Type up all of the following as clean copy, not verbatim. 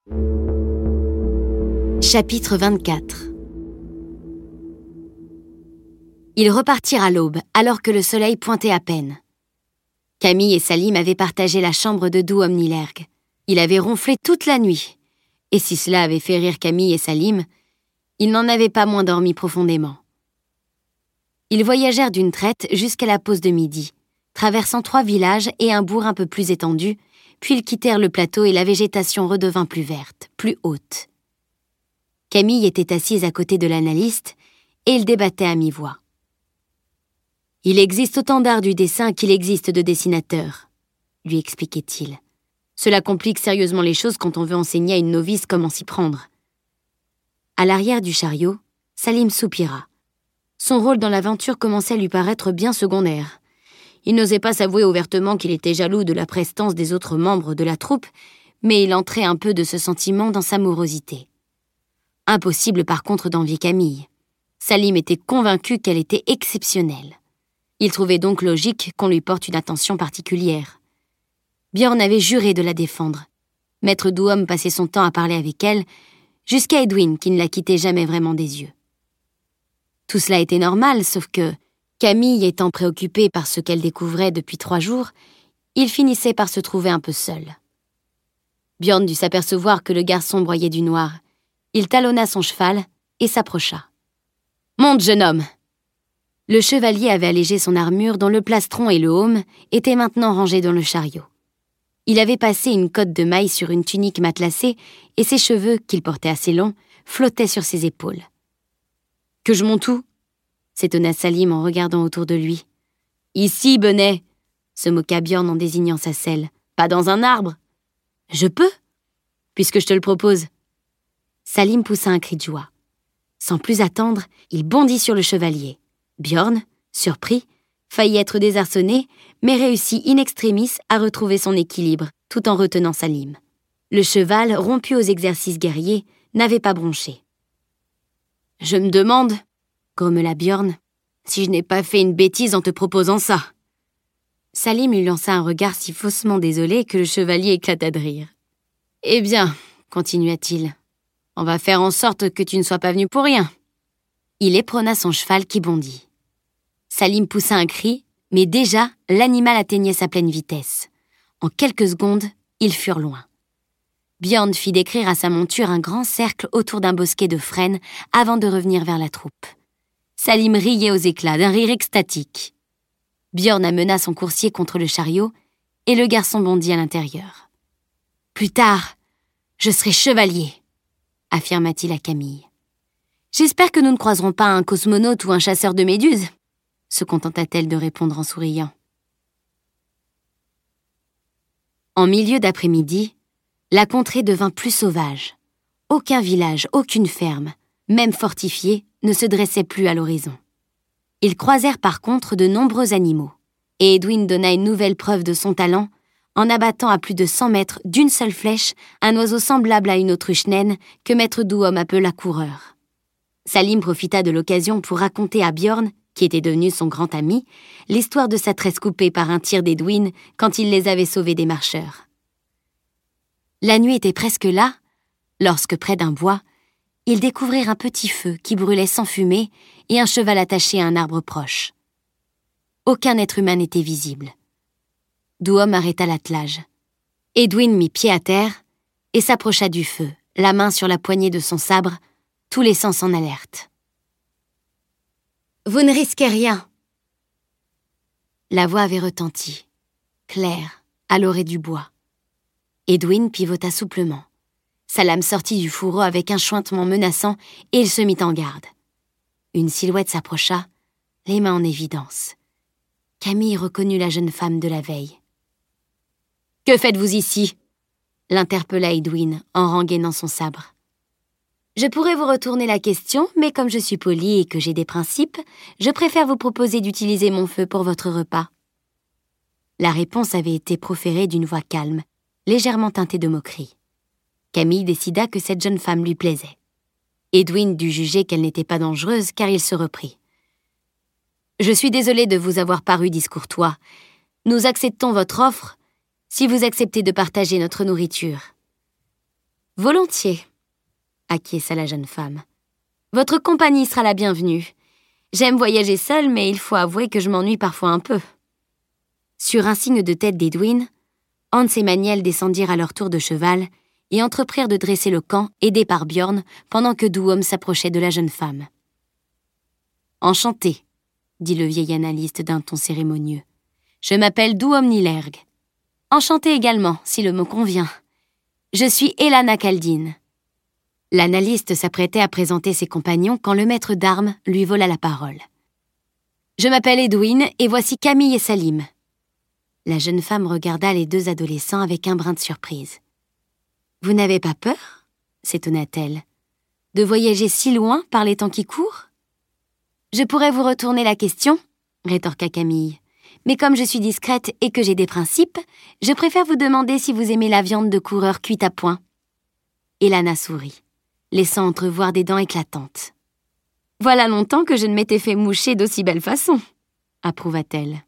Chapitre 24. Ils repartirent à l'aube, alors que le soleil pointait à peine. Camille et Salim avaient partagé la chambre de Douom Nilergue. Il avait ronflé toute la nuit. Et si cela avait fait rire Camille et Salim, ils n'en avaient pas moins dormi profondément. Ils voyagèrent d'une traite jusqu'à la pause de midi, traversant 3 villages et un bourg un peu plus étendu, puis ils quittèrent le plateau et la végétation redevint plus verte, plus haute. Camille était assise à côté de l'analyste et ils débattaient à mi-voix. « Il existe autant d'art du dessin qu'il existe de dessinateurs, » lui expliquait-il. « Cela complique sérieusement les choses quand on veut enseigner à une novice comment s'y prendre. » À l'arrière du chariot, Salim soupira. Son rôle dans l'aventure commençait à lui paraître bien secondaire. Il n'osait pas s'avouer ouvertement qu'il était jaloux de la prestance des autres membres de la troupe, mais il entrait un peu de ce sentiment dans sa morosité. Impossible par contre d'envier Camille. Salim était convaincu qu'elle était exceptionnelle. Il trouvait donc logique qu'on lui porte une attention particulière. Björn avait juré de la défendre. Maître Douom passait son temps à parler avec elle, jusqu'à Edwin qui ne la quittait jamais vraiment des yeux. Tout cela était normal, sauf que, Camille étant préoccupée par ce qu'elle découvrait depuis 3 jours, il finissait par se trouver un peu seul. Björn dut s'apercevoir que le garçon broyait du noir. Il talonna son cheval et s'approcha. « Monte, jeune homme !» Le chevalier avait allégé son armure dont le plastron et le aume étaient maintenant rangés dans le chariot. Il avait passé une cotte de maille sur une tunique matelassée et ses cheveux, qu'il portait assez longs, flottaient sur ses épaules. « Que je monte où ?» s'étonna Salim en regardant autour de lui. « Ici, Benet !» se moqua Björn en désignant sa selle. « Pas dans un arbre !»« Je peux, puisque je te le propose. » Salim poussa un cri de joie. Sans plus attendre, il bondit sur le chevalier. Björn, surpris, faillit être désarçonné, mais réussit in extremis à retrouver son équilibre, tout en retenant Salim. Le cheval, rompu aux exercices guerriers, n'avait pas bronché. « Je me demande, » grommela Björn, « si je n'ai pas fait une bêtise en te proposant ça. » Salim lui lança un regard si faussement désolé que le chevalier éclata de rire. « Eh bien, » continua-t-il, « on va faire en sorte que tu ne sois pas venu pour rien. » Il éperonna son cheval qui bondit. Salim poussa un cri, mais déjà, l'animal atteignait sa pleine vitesse. En quelques secondes, ils furent loin. Björn fit décrire à sa monture un grand cercle autour d'un bosquet de frênes avant de revenir vers la troupe. Salim riait aux éclats d'un rire extatique. Björn amena son coursier contre le chariot et le garçon bondit à l'intérieur. « Plus tard, je serai chevalier », affirma-t-il à Camille. « J'espère que nous ne croiserons pas un cosmonaute ou un chasseur de méduses », se contenta-t-elle de répondre en souriant. En milieu d'après-midi, la contrée devint plus sauvage. Aucun village, aucune ferme, même fortifiée, ne se dressait plus à l'horizon. Ils croisèrent par contre de nombreux animaux, et Edwin donna une nouvelle preuve de son talent en abattant à plus de 100 mètres d'une seule flèche un oiseau semblable à une autruche naine que maître Douom appela coureur. Salim profita de l'occasion pour raconter à Björn, qui était devenu son grand ami, l'histoire de sa tresse coupée par un tir d'Edwin quand il les avait sauvés des marcheurs. La nuit était presque là, lorsque près d'un bois, ils découvrirent un petit feu qui brûlait sans fumée et un cheval attaché à un arbre proche. Aucun être humain n'était visible. Douom arrêta l'attelage. Edwin mit pied à terre et s'approcha du feu, la main sur la poignée de son sabre, tous les sens en alerte. « Vous ne risquez rien !» La voix avait retenti, claire, à l'orée du bois. Edwin pivota souplement. Sa lame sortit du fourreau avec un chointement menaçant et il se mit en garde. Une silhouette s'approcha, les mains en évidence. Camille reconnut la jeune femme de la veille. « Que faites-vous ici ?» l'interpella Edwin en rengainant son sabre. « Je pourrais vous retourner la question, mais comme je suis polie et que j'ai des principes, je préfère vous proposer d'utiliser mon feu pour votre repas. » La réponse avait été proférée d'une voix calme, légèrement teintée de moquerie. Camille décida que cette jeune femme lui plaisait. Edwin dut juger qu'elle n'était pas dangereuse car il se reprit. « Je suis désolé de vous avoir paru discourtois. Nous acceptons votre offre si vous acceptez de partager notre nourriture. » Volontiers, acquiesça la jeune femme. Votre compagnie sera la bienvenue. J'aime voyager seule, mais il faut avouer que je m'ennuie parfois un peu. Sur un signe de tête d'Edwin, Hans et Maniel descendirent à leur tour de cheval et entreprirent de dresser le camp, aidés par Björn, pendant que Duom s'approchait de la jeune femme. « Enchanté », dit le vieil analyste d'un ton cérémonieux. « Je m'appelle Duom Nilerg. Enchanté également, si le mot convient. Je suis Elana Kaldin. » L'analyste s'apprêtait à présenter ses compagnons quand le maître d'armes lui vola la parole. « Je m'appelle Edwin et voici Camille et Salim. » La jeune femme regarda les deux adolescents avec un brin de surprise. « Vous n'avez pas peur ?» s'étonna-t-elle. « De voyager si loin par les temps qui courent ?»« Je pourrais vous retourner la question, » rétorqua Camille. « Mais comme je suis discrète et que j'ai des principes, je préfère vous demander si vous aimez la viande de coureur cuite à point. » Elana sourit, laissant entrevoir des dents éclatantes. « Voilà longtemps que je ne m'étais fait moucher d'aussi belle façon, » approuva-t-elle.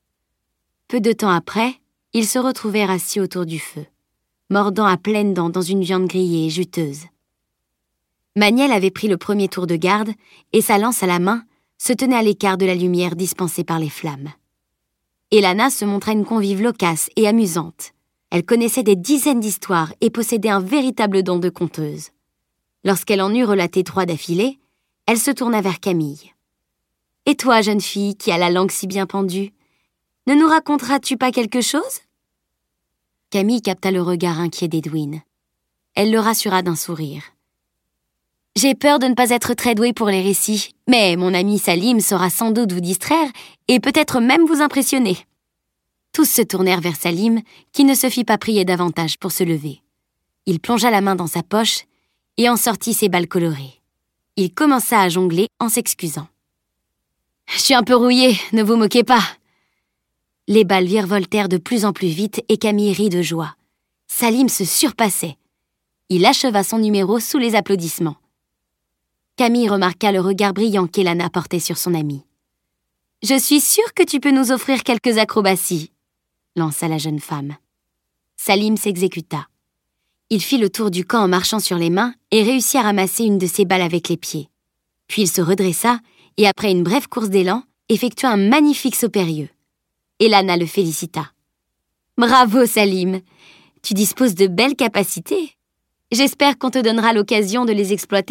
Peu de temps après, ils se retrouvèrent assis autour du feu, mordant à pleines dents dans une viande grillée et juteuse. Maniel avait pris le premier tour de garde et sa lance à la main se tenait à l'écart de la lumière dispensée par les flammes. Elana se montra une convive loquace et amusante. Elle connaissait des dizaines d'histoires et possédait un véritable don de conteuse. Lorsqu'elle en eut relaté 3 d'affilée, elle se tourna vers Camille. « Et toi, jeune fille, qui a la langue si bien pendue, ne nous raconteras-tu pas quelque chose ?» Camille capta le regard inquiet d'Edwin. Elle le rassura d'un sourire. « J'ai peur de ne pas être très douée pour les récits, mais mon ami Salim saura sans doute vous distraire et peut-être même vous impressionner. » Tous se tournèrent vers Salim, qui ne se fit pas prier davantage pour se lever. Il plongea la main dans sa poche et en sortit ses balles colorées. Il commença à jongler en s'excusant. « Je suis un peu rouillé, ne vous moquez pas. » Les balles virevoltèrent de plus en plus vite et Camille rit de joie. Salim se surpassait. Il acheva son numéro sous les applaudissements. Camille remarqua le regard brillant qu'Elana portait sur son amie. « Je suis sûre que tu peux nous offrir quelques acrobaties, » lança la jeune femme. Salim s'exécuta. Il fit le tour du camp en marchant sur les mains et réussit à ramasser une de ses balles avec les pieds. Puis il se redressa et, après une brève course d'élan, effectua un magnifique saut périlleux. Elana le félicita. « Bravo, Salim! Tu disposes de belles capacités. J'espère qu'on te donnera l'occasion de les exploiter. »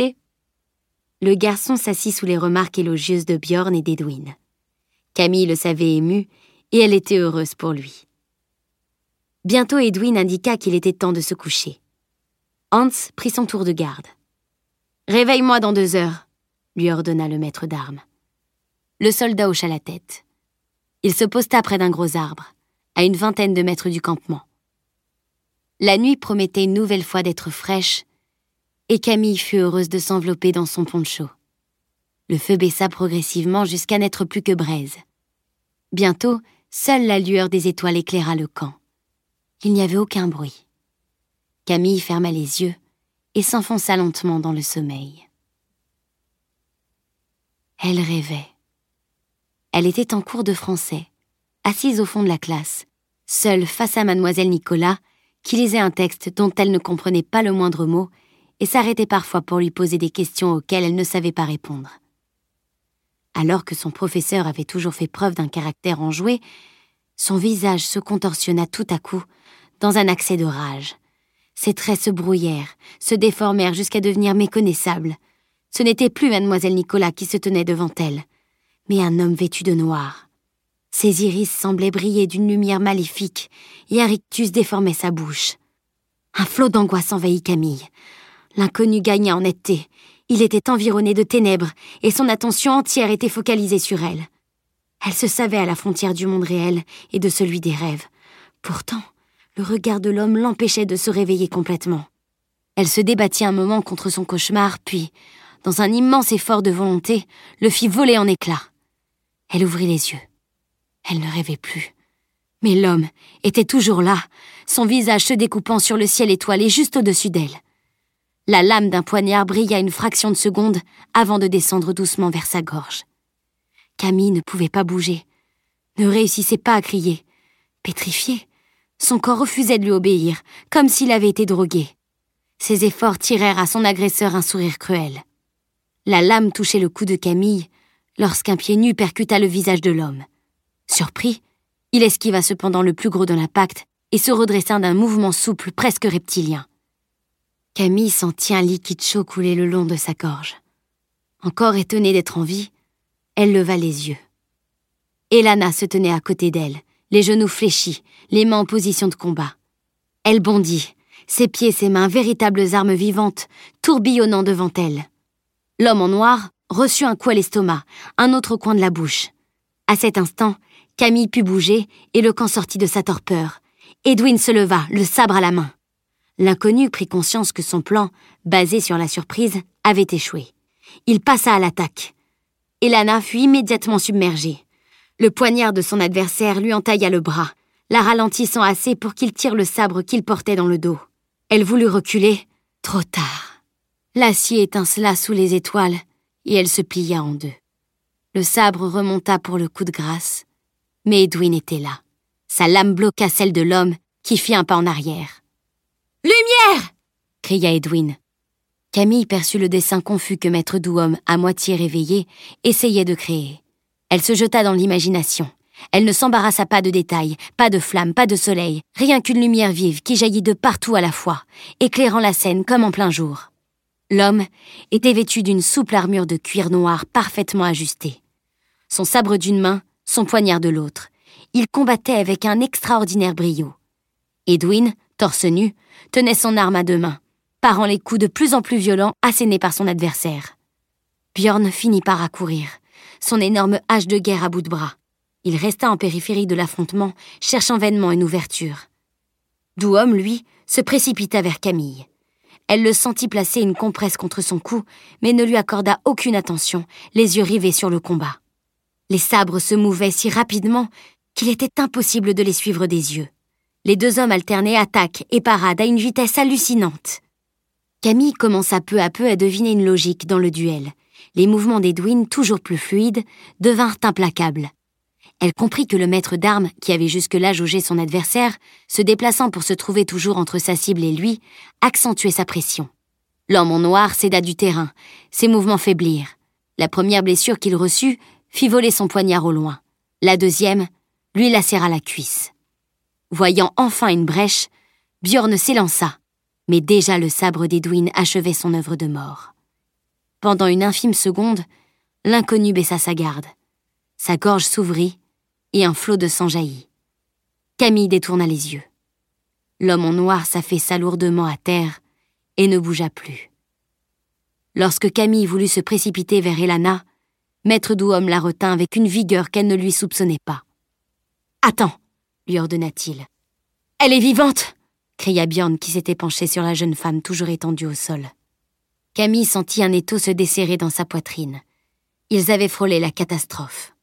Le garçon s'assit sous les remarques élogieuses de Björn et d'Edwin. Camille le savait ému et elle était heureuse pour lui. Bientôt Edwin indiqua qu'il était temps de se coucher. Hans prit son tour de garde. « Réveille-moi dans 2 heures, » lui ordonna le maître d'armes. Le soldat hocha la tête. Il se posta près d'un gros arbre, à une 20aine de mètres du campement. La nuit promettait une nouvelle fois d'être fraîche, et Camille fut heureuse de s'envelopper dans son poncho. Le feu baissa progressivement jusqu'à n'être plus que braise. Bientôt, seule la lueur des étoiles éclaira le camp. Il n'y avait aucun bruit. Camille ferma les yeux et s'enfonça lentement dans le sommeil. Elle rêvait. Elle était en cours de français, assise au fond de la classe, seule face à mademoiselle Nicolas, qui lisait un texte dont elle ne comprenait pas le moindre mot et s'arrêtait parfois pour lui poser des questions auxquelles elle ne savait pas répondre. Alors que son professeur avait toujours fait preuve d'un caractère enjoué, son visage se contorsionna tout à coup dans un accès de rage. Ses traits se brouillèrent, se déformèrent jusqu'à devenir méconnaissables. Ce n'était plus mademoiselle Nicolas qui se tenait devant elle, mais un homme vêtu de noir. Ses iris semblaient briller d'une lumière maléfique et un rictus déformait sa bouche. Un flot d'angoisse envahit Camille. L'inconnu gagna en netteté. Il était environné de ténèbres et son attention entière était focalisée sur elle. Elle se savait à la frontière du monde réel et de celui des rêves. Pourtant, le regard de l'homme l'empêchait de se réveiller complètement. Elle se débattit un moment contre son cauchemar, puis, dans un immense effort de volonté, le fit voler en éclats. Elle ouvrit les yeux. Elle ne rêvait plus. Mais l'homme était toujours là, son visage se découpant sur le ciel étoilé juste au-dessus d'elle. La lame d'un poignard brilla une fraction de seconde avant de descendre doucement vers sa gorge. Camille ne pouvait pas bouger, ne réussissait pas à crier. Pétrifié, son corps refusait de lui obéir, comme s'il avait été drogué. Ses efforts tirèrent à son agresseur un sourire cruel. La lame touchait le cou de Camille lorsqu'un pied nu percuta le visage de l'homme. Surpris, il esquiva cependant le plus gros de l'impact et se redressa d'un mouvement souple presque reptilien. Camille sentit un liquide chaud couler le long de sa gorge. Encore étonnée d'être en vie, elle leva les yeux. Elana se tenait à côté d'elle, les genoux fléchis, les mains en position de combat. Elle bondit, ses pieds, ses mains, véritables armes vivantes, tourbillonnant devant elle. L'homme en noir reçut un coup à l'estomac, un autre au coin de la bouche. À cet instant, Camille put bouger et le camp sortit de sa torpeur. Edwin se leva, le sabre à la main. L'inconnu prit conscience que son plan, basé sur la surprise, avait échoué. Il passa à l'attaque. Elana fut immédiatement submergée. Le poignard de son adversaire lui entailla le bras, la ralentissant assez pour qu'il tire le sabre qu'il portait dans le dos. Elle voulut reculer, trop tard. L'acier étincela sous les étoiles et elle se plia en deux. Le sabre remonta pour le coup de grâce, mais Edwin était là. Sa lame bloqua celle de l'homme qui fit un pas en arrière. « Lumière !» cria Edwin. Camille perçut le dessin confus que Maître Douom, à moitié réveillé, essayait de créer. Elle se jeta dans l'imagination. Elle ne s'embarrassa pas de détails, pas de flammes, pas de soleil, rien qu'une lumière vive qui jaillit de partout à la fois, éclairant la scène comme en plein jour. L'homme était vêtu d'une souple armure de cuir noir parfaitement ajustée. Son sabre d'une main, son poignard de l'autre. Il combattait avec un extraordinaire brio. Edwin, torse nu, tenait son arme à deux mains, parant les coups de plus en plus violents assénés par son adversaire. Bjorn finit par accourir, son énorme hache de guerre à bout de bras. Il resta en périphérie de l'affrontement, cherchant vainement une ouverture. Douom, lui, se précipita vers Camille. Elle le sentit placer une compresse contre son cou, mais ne lui accorda aucune attention, les yeux rivés sur le combat. Les sabres se mouvaient si rapidement qu'il était impossible de les suivre des yeux. Les deux hommes alternaient attaque et parade à une vitesse hallucinante. Camille commença peu à peu à deviner une logique dans le duel. Les mouvements d'Edwin, toujours plus fluides, devinrent implacables. Elle comprit que le maître d'armes, qui avait jusque-là jaugé son adversaire, se déplaçant pour se trouver toujours entre sa cible et lui, accentuait sa pression. L'homme en noir céda du terrain, ses mouvements faiblirent. La première blessure qu'il reçut fit voler son poignard au loin. La deuxième lui lacéra la cuisse. Voyant enfin une brèche, Bjorn s'élança, mais déjà le sabre d'Edwin achevait son œuvre de mort. Pendant une infime seconde, l'inconnu baissa sa garde. Sa gorge s'ouvrit et un flot de sang jaillit. Camille détourna les yeux. L'homme en noir s'affaissa lourdement à terre et ne bougea plus. Lorsque Camille voulut se précipiter vers Elana, Maître Douom la retint avec une vigueur qu'elle ne lui soupçonnait pas. « Attends !» lui ordonna-t-il. « Elle est vivante !» cria Bjorn qui s'était penché sur la jeune femme toujours étendue au sol. Camille sentit un étau se desserrer dans sa poitrine. Ils avaient frôlé la catastrophe.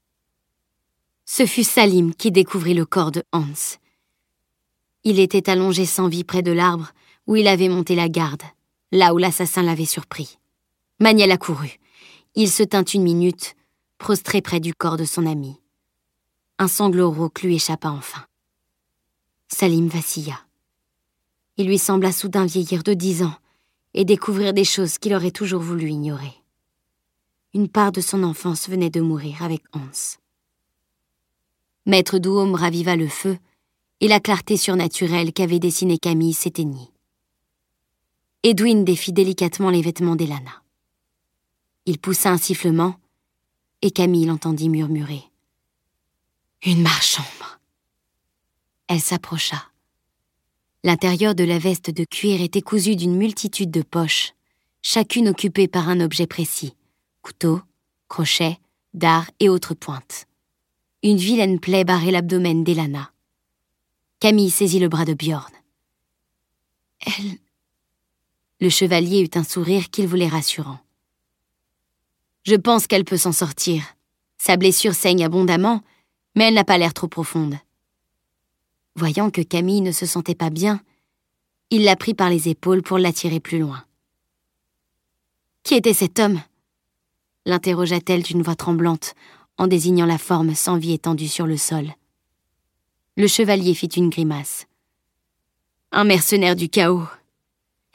Ce fut Salim qui découvrit le corps de Hans. Il était allongé sans vie près de l'arbre où il avait monté la garde, là où l'assassin l'avait surpris. Maniel accourut. Il se tint une minute, prostré près du corps de son ami. Un sanglot rauque lui échappa enfin. Salim vacilla. Il lui sembla soudain vieillir de 10 ans et découvrir des choses qu'il aurait toujours voulu ignorer. Une part de son enfance venait de mourir avec Hans. Maître Douom raviva le feu et la clarté surnaturelle qu'avait dessinée Camille s'éteignit. Edwin défit délicatement les vêtements d'Elana. Il poussa un sifflement et Camille l'entendit murmurer. « Une marche-ombre !» Elle s'approcha. L'intérieur de la veste de cuir était cousu d'une multitude de poches, chacune occupée par un objet précis, couteau, crochet, dard et autres pointes. Une vilaine plaie barrait l'abdomen d'Elana. Camille saisit le bras de Bjorn. « Elle... » Le chevalier eut un sourire qu'il voulait rassurant. « Je pense qu'elle peut s'en sortir. Sa blessure saigne abondamment, mais elle n'a pas l'air trop profonde. » Voyant que Camille ne se sentait pas bien, il la prit par les épaules pour l'attirer plus loin. « Qui était cet homme ?» l'interrogea-t-elle d'une voix tremblante, en désignant la forme sans vie étendue sur le sol. Le chevalier fit une grimace. « Un mercenaire du chaos.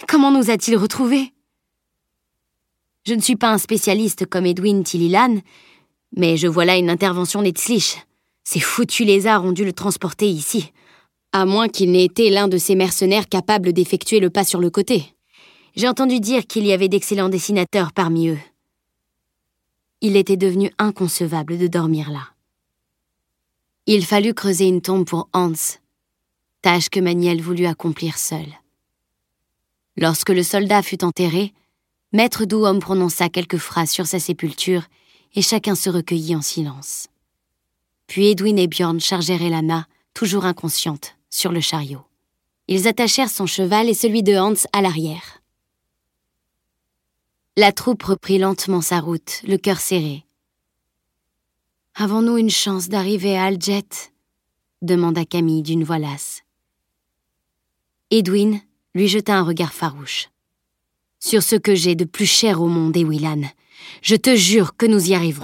Comment nous a-t-il retrouvés? Je ne suis pas un spécialiste comme Edwin Tillilan, mais je vois là une intervention d'Etzlich. Ces foutus lézards ont dû le transporter ici, à moins qu'il n'ait été l'un de ces mercenaires capables d'effectuer le pas sur le côté. J'ai entendu dire qu'il y avait d'excellents dessinateurs parmi eux. Il était devenu inconcevable de dormir là. Il fallut creuser une tombe pour Hans, tâche que Maniel voulut accomplir seul. Lorsque le soldat fut enterré, Maître Douom prononça quelques phrases sur sa sépulture et chacun se recueillit en silence. Puis Edwin et Bjorn chargèrent Elana, toujours inconsciente, sur le chariot. Ils attachèrent son cheval et celui de Hans à l'arrière. La troupe reprit lentement sa route, le cœur serré. « Avons-nous une chance d'arriver à Alget ?» demanda Camille d'une voix lasse. Edwin lui jeta un regard farouche. « Sur ce que j'ai de plus cher au monde, Ewilan, je te jure que nous y arriverons. »